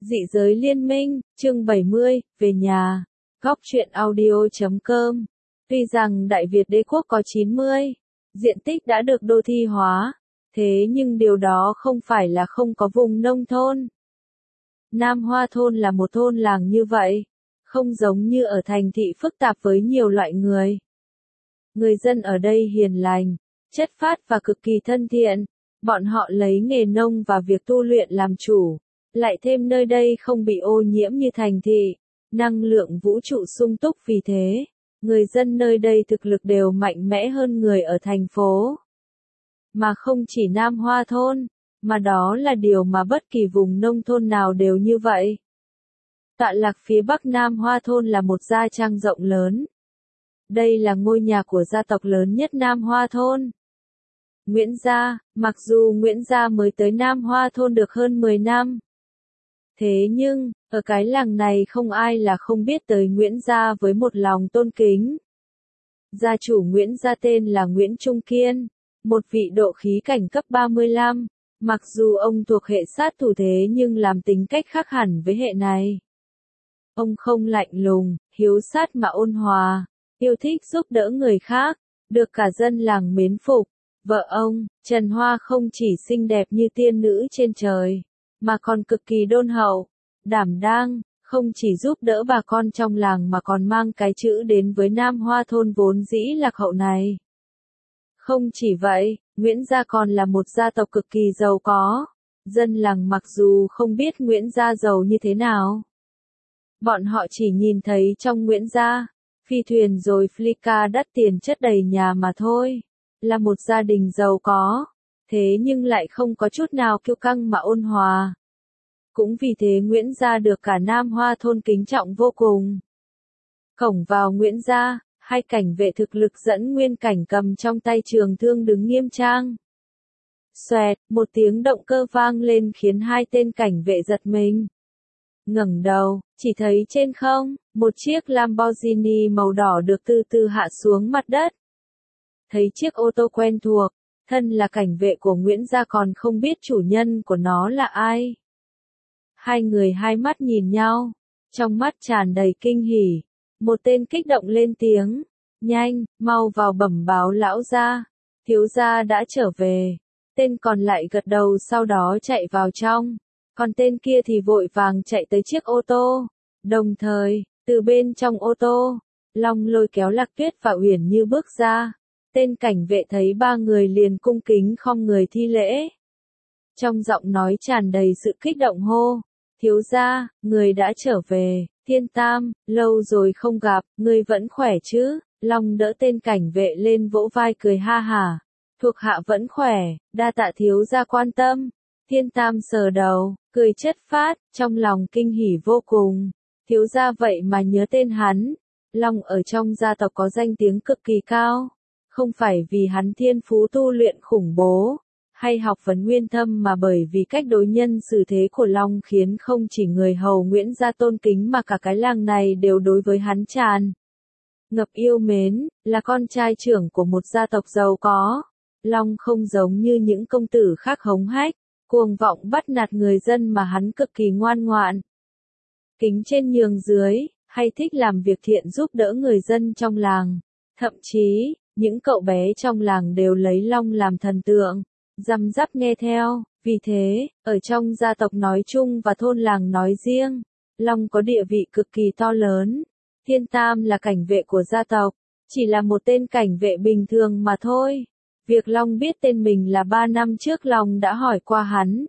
Dị giới liên minh, chương 70, về nhà. Góc truyện audio.com. Tuy rằng Đại Việt đế quốc có 90 diện tích đã được đô thị hóa, thế nhưng điều đó không phải là không có vùng nông thôn. Nam Hoa thôn là một thôn làng như vậy, không giống như ở thành thị phức tạp với nhiều loại người. Người dân ở đây hiền lành, chất phác và cực kỳ thân thiện, bọn họ lấy nghề nông và việc tu luyện làm chủ. Lại thêm nơi đây không bị ô nhiễm như thành thị, năng lượng vũ trụ sung túc, vì thế, người dân nơi đây thực lực đều mạnh mẽ hơn người ở thành phố. Mà không chỉ Nam Hoa thôn, mà đó là điều mà bất kỳ vùng nông thôn nào đều như vậy. Tọa lạc phía bắc Nam Hoa thôn là một gia trang rộng lớn. Đây là ngôi nhà của gia tộc lớn nhất Nam Hoa thôn, Nguyễn Gia. Mặc dù Nguyễn Gia mới tới Nam Hoa thôn được hơn 10 năm. Thế nhưng, ở cái làng này không ai là không biết tới Nguyễn Gia với một lòng tôn kính. Gia chủ Nguyễn Gia tên là Nguyễn Trung Kiên, một vị độ khí cảnh cấp 35. Mặc dù ông thuộc hệ sát thủ thế nhưng làm tính cách khác hẳn với hệ này. Ông không lạnh lùng, hiếu sát mà ôn hòa, yêu thích giúp đỡ người khác, được cả dân làng mến phục. Vợ ông, Trần Hoa, không chỉ xinh đẹp như tiên nữ trên trời, mà còn cực kỳ đôn hậu, đảm đang, không chỉ giúp đỡ bà con trong làng mà còn mang cái chữ đến với Nam Hoa thôn vốn dĩ lạc hậu này. Không chỉ vậy, Nguyễn Gia còn là một gia tộc cực kỳ giàu có. Dân làng mặc dù không biết Nguyễn Gia giàu như thế nào, bọn họ chỉ nhìn thấy trong Nguyễn Gia, phi thuyền rồi flica đắt tiền chất đầy nhà mà thôi. Là một gia đình giàu có, thế nhưng lại không có chút nào kiêu căng mà ôn hòa. Cũng vì thế Nguyễn Gia được cả Nam Hoa thôn kính trọng vô cùng. Cổng vào Nguyễn Gia, hai cảnh vệ thực lực dẫn Nguyên Cảnh cầm trong tay trường thương đứng nghiêm trang. Xoẹt, một tiếng động cơ vang lên khiến hai tên cảnh vệ giật mình. Ngẩng đầu, chỉ thấy trên không, một chiếc Lamborghini màu đỏ được từ từ hạ xuống mặt đất. Thấy chiếc ô tô quen thuộc, thân là cảnh vệ của Nguyễn Gia còn không biết chủ nhân của nó là ai. Hai người hai mắt nhìn nhau, trong mắt tràn đầy kinh hỉ. Một tên kích động lên tiếng, nhanh, mau vào bẩm báo lão gia, thiếu gia đã trở về. Tên còn lại gật đầu sau đó chạy vào trong, còn tên kia thì vội vàng chạy tới chiếc ô tô. Đồng thời, từ bên trong ô tô, Long Lôi kéo Lạc Tuyết và Uyển Như bước ra. Tên cảnh vệ thấy ba người liền cung kính khom người thi lễ. Trong giọng nói tràn đầy sự kích động hô, thiếu gia, người đã trở về. Thiên Tam, lâu rồi không gặp, ngươi vẫn khỏe chứ? Long đỡ tên cảnh vệ lên vỗ vai cười ha hả. Thuộc hạ vẫn khỏe, đa tạ thiếu gia quan tâm. Thiên Tam sờ đầu, cười chất phác, trong lòng kinh hỉ vô cùng. Thiếu gia vậy mà nhớ tên hắn. Long ở trong gia tộc có danh tiếng cực kỳ cao. Không phải vì hắn thiên phú tu luyện khủng bố, hay học vấn nguyên thâm, mà bởi vì cách đối nhân xử thế của Long khiến không chỉ người hầu Nguyễn Gia tôn kính mà cả cái làng này đều đối với hắn tràn ngập yêu mến. Là con trai trưởng của một gia tộc giàu có, Long không giống như những công tử khác hống hách, cuồng vọng bắt nạt người dân, mà hắn cực kỳ ngoan ngoãn, kính trên nhường dưới, hay thích làm việc thiện giúp đỡ người dân trong làng. Thậm chí, những cậu bé trong làng đều lấy Long làm thần tượng, răm rắp nghe theo. Vì thế, ở trong gia tộc nói chung và thôn làng nói riêng, Long có địa vị cực kỳ to lớn. Thiên Tam là cảnh vệ của gia tộc, chỉ là một tên cảnh vệ bình thường mà thôi. Việc Long biết tên mình là 3 năm trước Long đã hỏi qua hắn.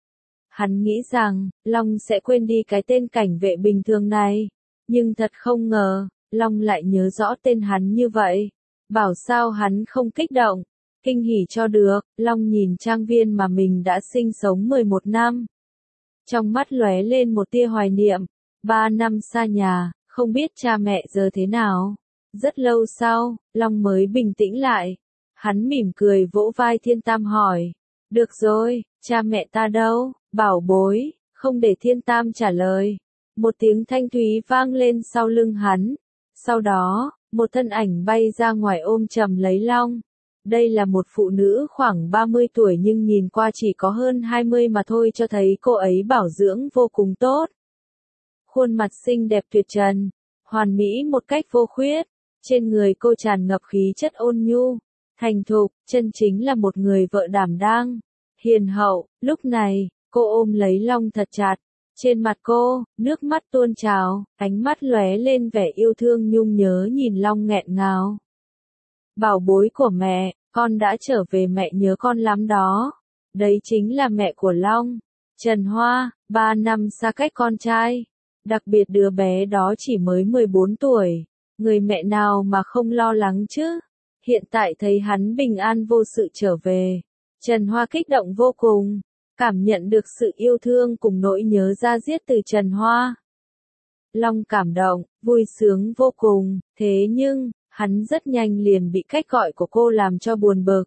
Hắn nghĩ rằng, Long sẽ quên đi cái tên cảnh vệ bình thường này. Nhưng thật không ngờ, Long lại nhớ rõ tên hắn như vậy. Bảo sao hắn không kích động, kinh hỉ cho được. Long nhìn trang viên mà mình đã sinh sống 11 năm. Trong mắt lóe lên một tia hoài niệm. 3 năm xa nhà, không biết cha mẹ giờ thế nào. Rất lâu sau, Long mới bình tĩnh lại. Hắn mỉm cười vỗ vai Thiên Tam hỏi. Được rồi, cha mẹ ta đâu, bảo bối? Không để Thiên Tam trả lời. Một tiếng thanh thúy vang lên sau lưng hắn. Sau đó, một thân ảnh bay ra ngoài ôm chầm lấy Long. Đây là một phụ nữ khoảng 30 tuổi nhưng nhìn qua chỉ có hơn 20 mà thôi, cho thấy cô ấy bảo dưỡng vô cùng tốt. Khuôn mặt xinh đẹp tuyệt trần, hoàn mỹ một cách vô khuyết. Trên người cô tràn ngập khí chất ôn nhu, thành thục, chân chính là một người vợ đảm đang, hiền hậu. Lúc này, cô ôm lấy Long thật chặt. Trên mặt cô, nước mắt tuôn trào, ánh mắt lóe lên vẻ yêu thương nhung nhớ nhìn Long nghẹn ngào. Bảo bối của mẹ, con đã trở về, mẹ nhớ con lắm đó. Đấy chính là mẹ của Long, Trần Hoa, 3 năm xa cách con trai. Đặc biệt đứa bé đó chỉ mới 14 tuổi. Người mẹ nào mà không lo lắng chứ? Hiện tại thấy hắn bình an vô sự trở về. Trần Hoa kích động vô cùng, cảm nhận được sự yêu thương cùng nỗi nhớ da diết từ Trần Hoa. Long cảm động, vui sướng vô cùng, thế nhưng, hắn rất nhanh liền bị cách gọi của cô làm cho buồn bực.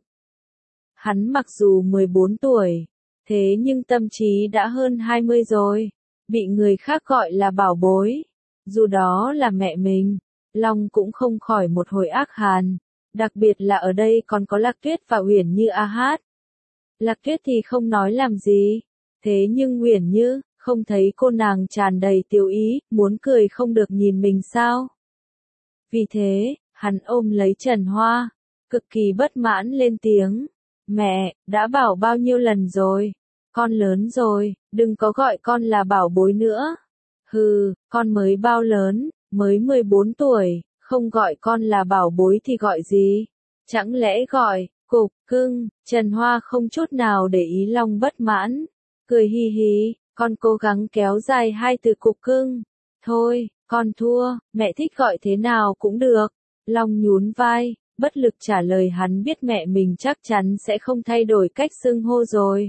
Hắn mặc dù 14 tuổi, thế nhưng tâm trí đã hơn 20 rồi, bị người khác gọi là bảo bối, dù đó là mẹ mình, Long cũng không khỏi một hồi ác hàn, đặc biệt là ở đây còn có Lạc Tuyết và Uyển Như a hát. Lạc Tuyết thì không nói làm gì, thế nhưng Uyển Như, không thấy cô nàng tràn đầy tiểu ý, muốn cười không được nhìn mình sao? Vì thế, hắn ôm lấy Trần Hoa, cực kỳ bất mãn lên tiếng. Mẹ, đã bảo bao nhiêu lần rồi, con lớn rồi, đừng có gọi con là bảo bối nữa. Hừ, con mới bao lớn, mới 14 tuổi, không gọi con là bảo bối thì gọi gì? Chẳng lẽ gọi, cục cưng? Trần Hoa không chút nào để ý Long bất mãn, cười hi hi, con cố gắng kéo dài hai từ cục cưng. Thôi, con thua, mẹ thích gọi thế nào cũng được. Long nhún vai, bất lực trả lời, hắn biết mẹ mình chắc chắn sẽ không thay đổi cách xưng hô rồi.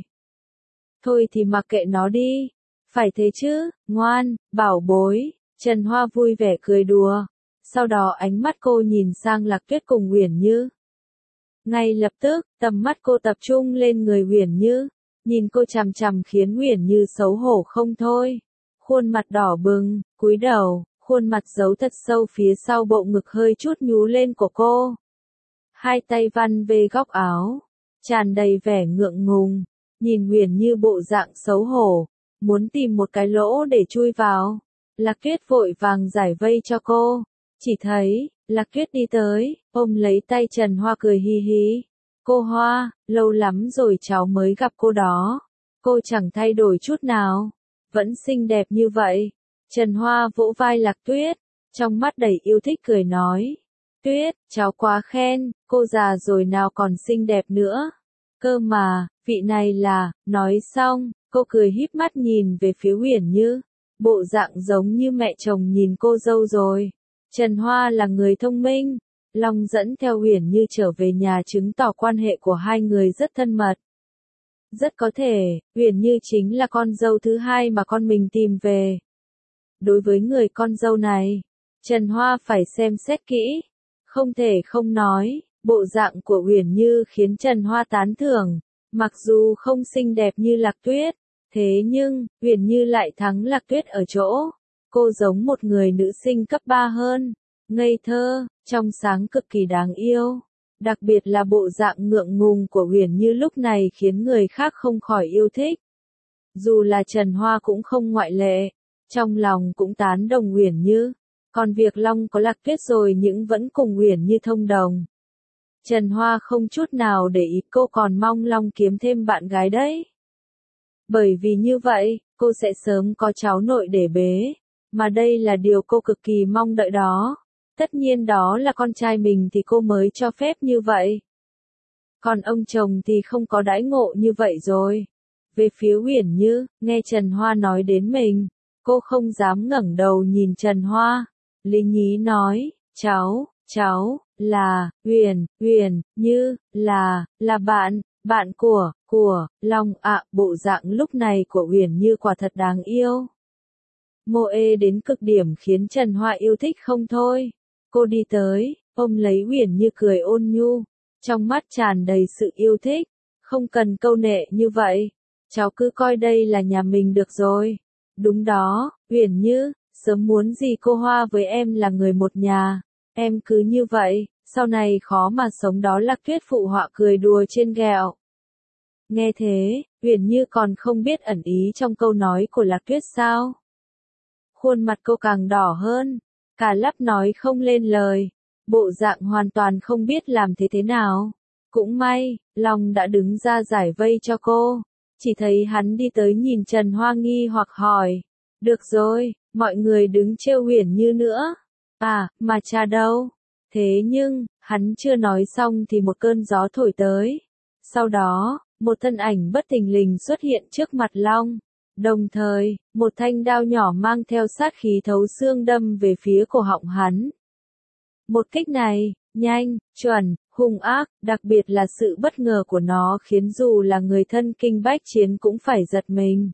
Thôi thì mặc kệ nó đi, phải thế chứ, ngoan, bảo bối. Trần Hoa vui vẻ cười đùa, sau đó ánh mắt cô nhìn sang Lạc Tuyết cùng Uyển Như. Ngay lập tức, tầm mắt cô tập trung lên người Uyển Như, nhìn cô chằm chằm khiến Uyển Như xấu hổ không thôi. Khuôn mặt đỏ bừng, cúi đầu, khuôn mặt giấu thật sâu phía sau bộ ngực hơi chút nhú lên của cô. Hai tay văn về góc áo, tràn đầy vẻ ngượng ngùng, nhìn Uyển Như bộ dạng xấu hổ, muốn tìm một cái lỗ để chui vào. Lạc Tuyết vội vàng giải vây cho cô, chỉ thấy, Lạc Tuyết đi tới, ôm lấy tay Trần Hoa cười hi hi. Cô Hoa, lâu lắm rồi cháu mới gặp cô đó. Cô chẳng thay đổi chút nào, vẫn xinh đẹp như vậy. Trần Hoa vỗ vai Lạc Tuyết, trong mắt đầy yêu thích cười nói. Tuyết, cháu quá khen, cô già rồi nào còn xinh đẹp nữa. Cơ mà, vị này là, nói xong, cô cười híp mắt nhìn về phía Uyển Như, bộ dạng giống như mẹ chồng nhìn cô dâu rồi. Trần Hoa là người thông minh, Long dẫn theo Uyển Như trở về nhà chứng tỏ quan hệ của hai người rất thân mật. Rất có thể, Uyển Như chính là con dâu thứ hai mà con mình tìm về. Đối với người con dâu này, Trần Hoa phải xem xét kỹ, không thể không nói, bộ dạng của Uyển Như khiến Trần Hoa tán thưởng, mặc dù không xinh đẹp như Lạc Tuyết, thế nhưng, Uyển Như lại thắng Lạc Tuyết ở chỗ, cô giống một người nữ sinh cấp 3 hơn, ngây thơ, trong sáng cực kỳ đáng yêu. Đặc biệt là bộ dạng ngượng ngùng của Uyển Như lúc này khiến người khác không khỏi yêu thích. Dù là Trần Hoa cũng không ngoại lệ, trong lòng cũng tán đồng Uyển Như, còn việc Long có Lạc Tuyết rồi nhưng vẫn cùng Uyển Như thông đồng. Trần Hoa không chút nào để ý, cô còn mong Long kiếm thêm bạn gái đấy. Bởi vì như vậy, cô sẽ sớm có cháu nội để bế, mà đây là điều cô cực kỳ mong đợi đó. Tất nhiên đó là con trai mình thì cô mới cho phép như vậy. Còn ông chồng thì không có đãi ngộ như vậy rồi. Về phía Uyển Như, nghe Trần Hoa nói đến mình, cô không dám ngẩng đầu nhìn Trần Hoa. Lý nhí nói, cháu, là, Uyển Như, là bạn của, Long ạ. Bộ dạng lúc này của Uyển Như quả thật đáng yêu. Mô ê đến cực điểm khiến Trần Hoa yêu thích không thôi. Cô đi tới, ôm lấy Uyển Như cười ôn nhu, trong mắt tràn đầy sự yêu thích, không cần câu nệ như vậy, cháu cứ coi đây là nhà mình được rồi. Đúng đó, Uyển Như, sớm muốn gì cô Hoa với em là người một nhà, em cứ như vậy, sau này khó mà sống đó. Lạc Tuyết phụ họa cười đùa trên ghẹo. Nghe thế, Uyển Như còn không biết ẩn ý trong câu nói của Lạc Tuyết sao. Khuôn mặt cô càng đỏ hơn, cả lắp nói không lên lời, bộ dạng hoàn toàn không biết làm thế nào. Cũng may, Long đã đứng ra giải vây cho cô, chỉ thấy hắn đi tới nhìn Trần Hoa nghi hoặc hỏi. Được rồi, mọi người đứng trêu Uyển Như nữa. À, mà cha đâu? Thế nhưng, hắn chưa nói xong thì một cơn gió thổi tới. Sau đó, một thân ảnh bất thình lình xuất hiện trước mặt Long. Đồng thời, một thanh đao nhỏ mang theo sát khí thấu xương đâm về phía cổ họng hắn. Một kích này, nhanh, chuẩn, hung ác, đặc biệt là sự bất ngờ của nó khiến dù là người thân kinh bách chiến cũng phải giật mình.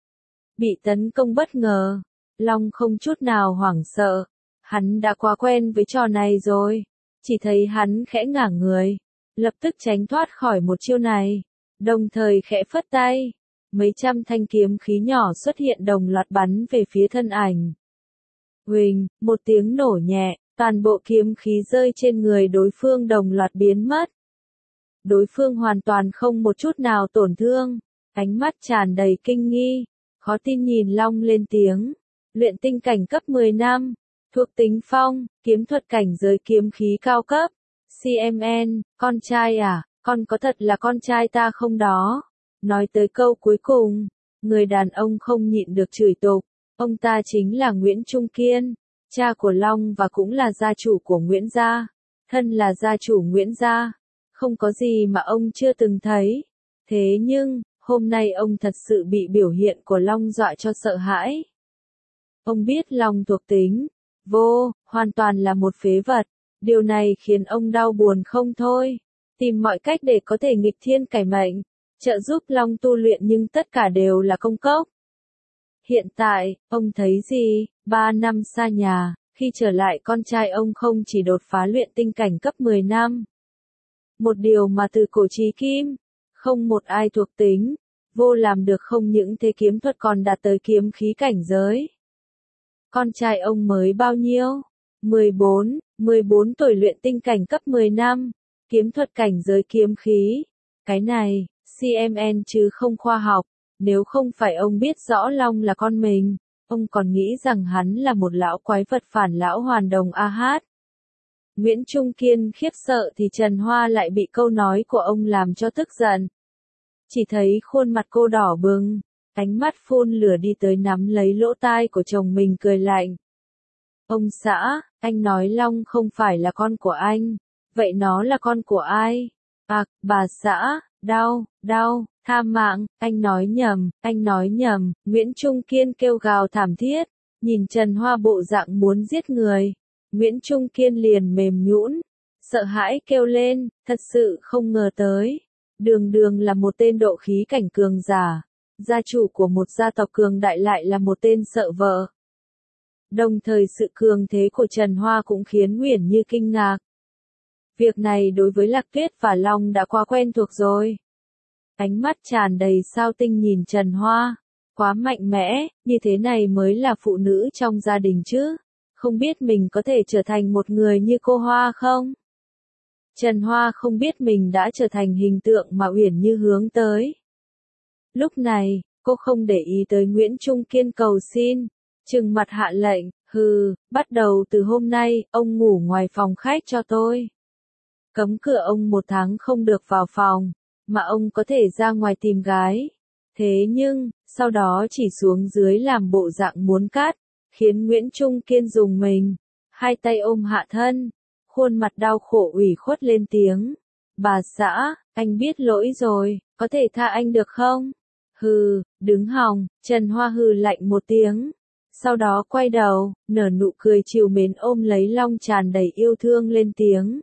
Bị tấn công bất ngờ, Long không chút nào hoảng sợ. Hắn đã quá quen với trò này rồi. Chỉ thấy hắn khẽ ngả người, lập tức tránh thoát khỏi một chiêu này, đồng thời khẽ phất tay. Mấy trăm thanh kiếm khí nhỏ xuất hiện đồng loạt bắn về phía thân ảnh. Huỳnh, một tiếng nổ nhẹ, toàn bộ kiếm khí rơi trên người đối phương đồng loạt biến mất. Đối phương hoàn toàn không một chút nào tổn thương, ánh mắt tràn đầy kinh nghi, khó tin nhìn Long lên tiếng. Luyện tinh cảnh cấp 10 năm, thuộc tính phong, kiếm thuật cảnh giới kiếm khí cao cấp. CMN, con trai à, con có thật là con trai ta không đó? Nói tới câu cuối cùng, người đàn ông không nhịn được chửi tục. Ông ta chính là Nguyễn Trung Kiên, cha của Long và cũng là gia chủ của Nguyễn gia. Thân là gia chủ Nguyễn gia, không có gì mà ông chưa từng thấy. Thế nhưng, hôm nay ông thật sự bị biểu hiện của Long dọa cho sợ hãi. Ông biết Long thuộc tính vô, hoàn toàn là một phế vật. Điều này khiến ông đau buồn không thôi. Tìm mọi cách để có thể nghịch thiên cải mệnh, trợ giúp Long tu luyện nhưng tất cả đều là công cốc. Hiện tại, ông thấy gì? 3 năm xa nhà, khi trở lại con trai ông không chỉ đột phá luyện tinh cảnh cấp 10 năm. Một điều mà từ cổ chí kim, không một ai thuộc tính vô làm được, không những thế kiếm thuật còn đạt tới kiếm khí cảnh giới. Con trai ông mới bao nhiêu? 14 tuổi luyện tinh cảnh cấp 10 năm, kiếm thuật cảnh giới kiếm khí. Cái này, CMN chứ không khoa học. Nếu không phải ông biết rõ Long là con mình, ông còn nghĩ rằng hắn là một lão quái vật phản lão hoàn đồng AH. Nguyễn Trung Kiên khiếp sợ thì Trần Hoa lại bị câu nói của ông làm cho tức giận. Chỉ thấy khuôn mặt cô đỏ bừng, ánh mắt phun lửa đi tới nắm lấy lỗ tai của chồng mình cười lạnh. Ông xã, anh nói Long không phải là con của anh, vậy nó là con của ai? À, bà xã, đau, tha mạng, anh nói nhầm, Nguyễn Trung Kiên kêu gào thảm thiết, nhìn Trần Hoa bộ dạng muốn giết người. Nguyễn Trung Kiên liền mềm nhũn, sợ hãi kêu lên, thật sự không ngờ tới. Đường là một tên độ khí cảnh cường giả, gia chủ của một gia tộc cường đại lại là một tên sợ vợ. Đồng thời sự cường thế của Trần Hoa cũng khiến Uyển Như kinh ngạc. Việc này đối với Lạc Tuyết và Long đã quá quen thuộc rồi. Ánh mắt tràn đầy sao tinh nhìn Trần Hoa, quá mạnh mẽ, như thế này mới là phụ nữ trong gia đình chứ. Không biết mình có thể trở thành một người như cô Hoa không? Trần Hoa không biết mình đã trở thành hình tượng mà Uyển Như hướng tới. Lúc này, cô không để ý tới Nguyễn Trung Kiên cầu xin, trừng mặt hạ lệnh, bắt đầu từ hôm nay, ông ngủ ngoài phòng khách cho tôi. Cấm cửa ông 1 tháng không được vào phòng, mà ông có thể ra ngoài tìm gái. Thế nhưng, sau đó chỉ xuống dưới làm bộ dạng muốn cắt, khiến Nguyễn Trung Kiên rùng mình, hai tay ôm hạ thân, khuôn mặt đau khổ ủy khuất lên tiếng. Bà xã, anh biết lỗi rồi, có thể tha anh được không? Đứng hòng, Trần Hoa hừ lạnh một tiếng. Sau đó quay đầu, nở nụ cười trìu mến ôm lấy Long tràn đầy yêu thương lên tiếng.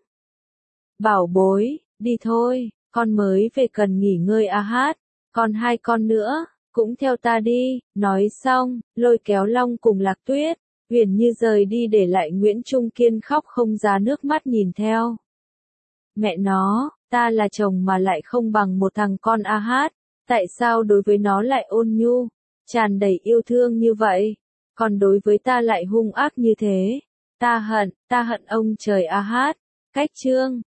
Bảo bối, đi thôi, con mới về cần nghỉ ngơi AH, còn 2 con nữa, cũng theo ta đi. Nói xong, lôi kéo Long cùng Lạc Tuyết, Uyển Như rời đi để lại Nguyễn Trung Kiên khóc không ra nước mắt nhìn theo. Mẹ nó, ta là chồng mà lại không bằng một thằng con AH, tại sao đối với nó lại ôn nhu, tràn đầy yêu thương như vậy, còn đối với ta lại hung ác như thế? Ta hận ông trời AH. Cách chương